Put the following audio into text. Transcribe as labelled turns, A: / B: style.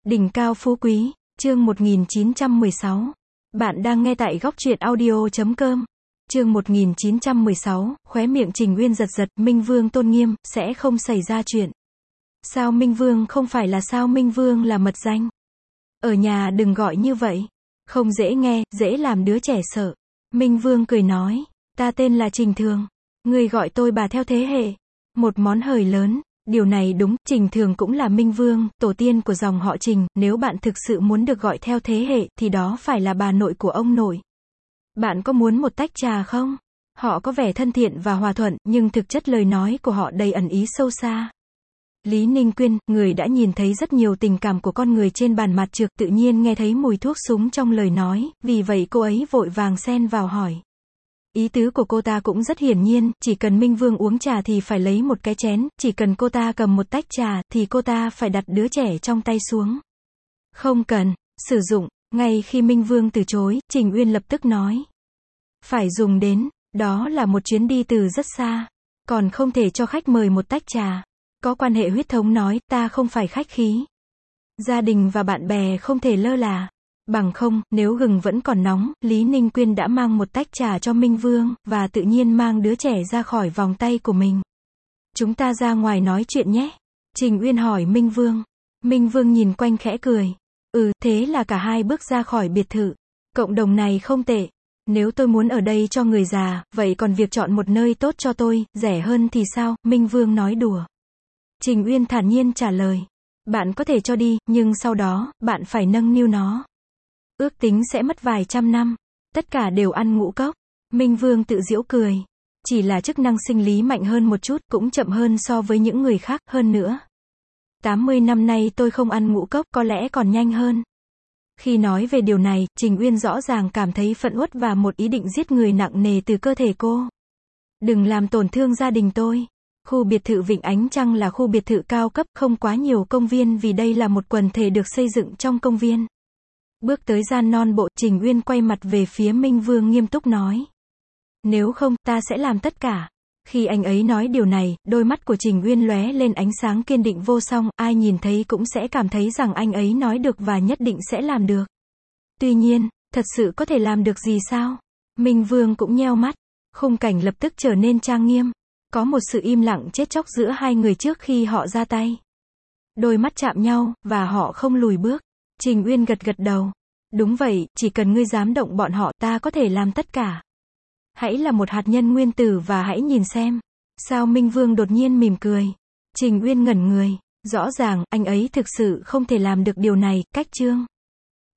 A: Đỉnh cao phú quý, chương 1916. Bạn đang nghe tại góc truyện audio.com. Chương 1916, khóe miệng Trình Uyên giật giật, Minh Vương tôn nghiêm, sẽ không xảy ra chuyện. Sao Minh Vương không phải là sao Minh Vương là mật danh. Ở nhà đừng gọi như vậy. Không dễ nghe, dễ làm đứa trẻ sợ. Minh Vương cười nói, ta tên là Trình Thường. Người gọi tôi bà theo thế hệ. Một món hời lớn. Điều này đúng, Trình Thường cũng là Minh Vương, tổ tiên của dòng họ Trình, nếu bạn thực sự muốn được gọi theo thế hệ, thì đó phải là bà nội của ông nội. Bạn có muốn một tách trà không? Họ có vẻ thân thiện và hòa thuận, nhưng thực chất lời nói của họ đầy ẩn ý sâu xa. Lý Ninh Quyên, người đã nhìn thấy rất nhiều tình cảm của con người trên bàn mặt trược, tự nhiên nghe thấy mùi thuốc súng trong lời nói, vì vậy cô ấy vội vàng xen vào hỏi. Ý tứ của cô ta cũng rất hiển nhiên, chỉ cần Minh Vương uống trà thì phải lấy một cái chén, chỉ cần cô ta cầm một tách trà, thì cô ta phải đặt đứa trẻ trong tay xuống. Không cần, sử dụng, ngay khi Minh Vương từ chối, Trình Uyên lập tức nói. Phải dùng đến, đó là một chuyến đi từ rất xa, còn không thể cho khách mời một tách trà. Có quan hệ huyết thống nói, ta không phải khách khí. Gia đình và bạn bè không thể lơ là. Bằng không, nếu gừng vẫn còn nóng, Lý Ninh Quyên đã mang một tách trà cho Minh Vương, và tự nhiên mang đứa trẻ ra khỏi vòng tay của mình. Chúng ta ra ngoài nói chuyện nhé. Trình Uyên hỏi Minh Vương. Minh Vương nhìn quanh khẽ cười. Thế là cả hai bước ra khỏi biệt thự. Cộng đồng này không tệ. Nếu tôi muốn ở đây cho người già, vậy còn việc chọn một nơi tốt cho tôi, rẻ hơn thì sao? Minh Vương nói đùa. Trình Uyên thản nhiên trả lời. Bạn có thể cho đi, nhưng sau đó, bạn phải nâng niu nó. Ước tính sẽ mất vài trăm năm. Tất cả đều ăn ngũ cốc. Minh Vương tự giễu cười. Chỉ là chức năng sinh lý mạnh hơn một chút, cũng chậm hơn so với những người khác, hơn nữa. 80 năm nay tôi không ăn ngũ cốc, có lẽ còn nhanh hơn. Khi nói về điều này, Trình Uyên rõ ràng cảm thấy phẫn uất và một ý định giết người nặng nề từ cơ thể cô. Đừng làm tổn thương gia đình tôi. Khu biệt thự Vịnh Ánh Trăng là khu biệt thự cao cấp, không quá nhiều công viên vì đây là một quần thể được xây dựng trong công viên. Bước tới gian non bộ, Trình Uyên quay mặt về phía Minh Vương nghiêm túc nói. Nếu không, ta sẽ làm tất cả. Khi anh ấy nói điều này, đôi mắt của Trình Uyên lóe lên ánh sáng kiên định vô song, ai nhìn thấy cũng sẽ cảm thấy rằng anh ấy nói được và nhất định sẽ làm được. Tuy nhiên, thật sự có thể làm được gì sao? Minh Vương cũng nheo mắt. Khung cảnh lập tức trở nên trang nghiêm. Có một sự im lặng chết chóc giữa hai người trước khi họ ra tay. Đôi mắt chạm nhau, và họ không lùi bước. Trình Uyên gật gật đầu. Đúng vậy, chỉ cần ngươi dám động bọn họ, ta có thể làm tất cả. Hãy là một hạt nhân nguyên tử và hãy nhìn xem. Sao Minh Vương đột nhiên mỉm cười. Trình Uyên ngẩn người. Rõ ràng, anh ấy thực sự không thể làm được điều này, cách chương.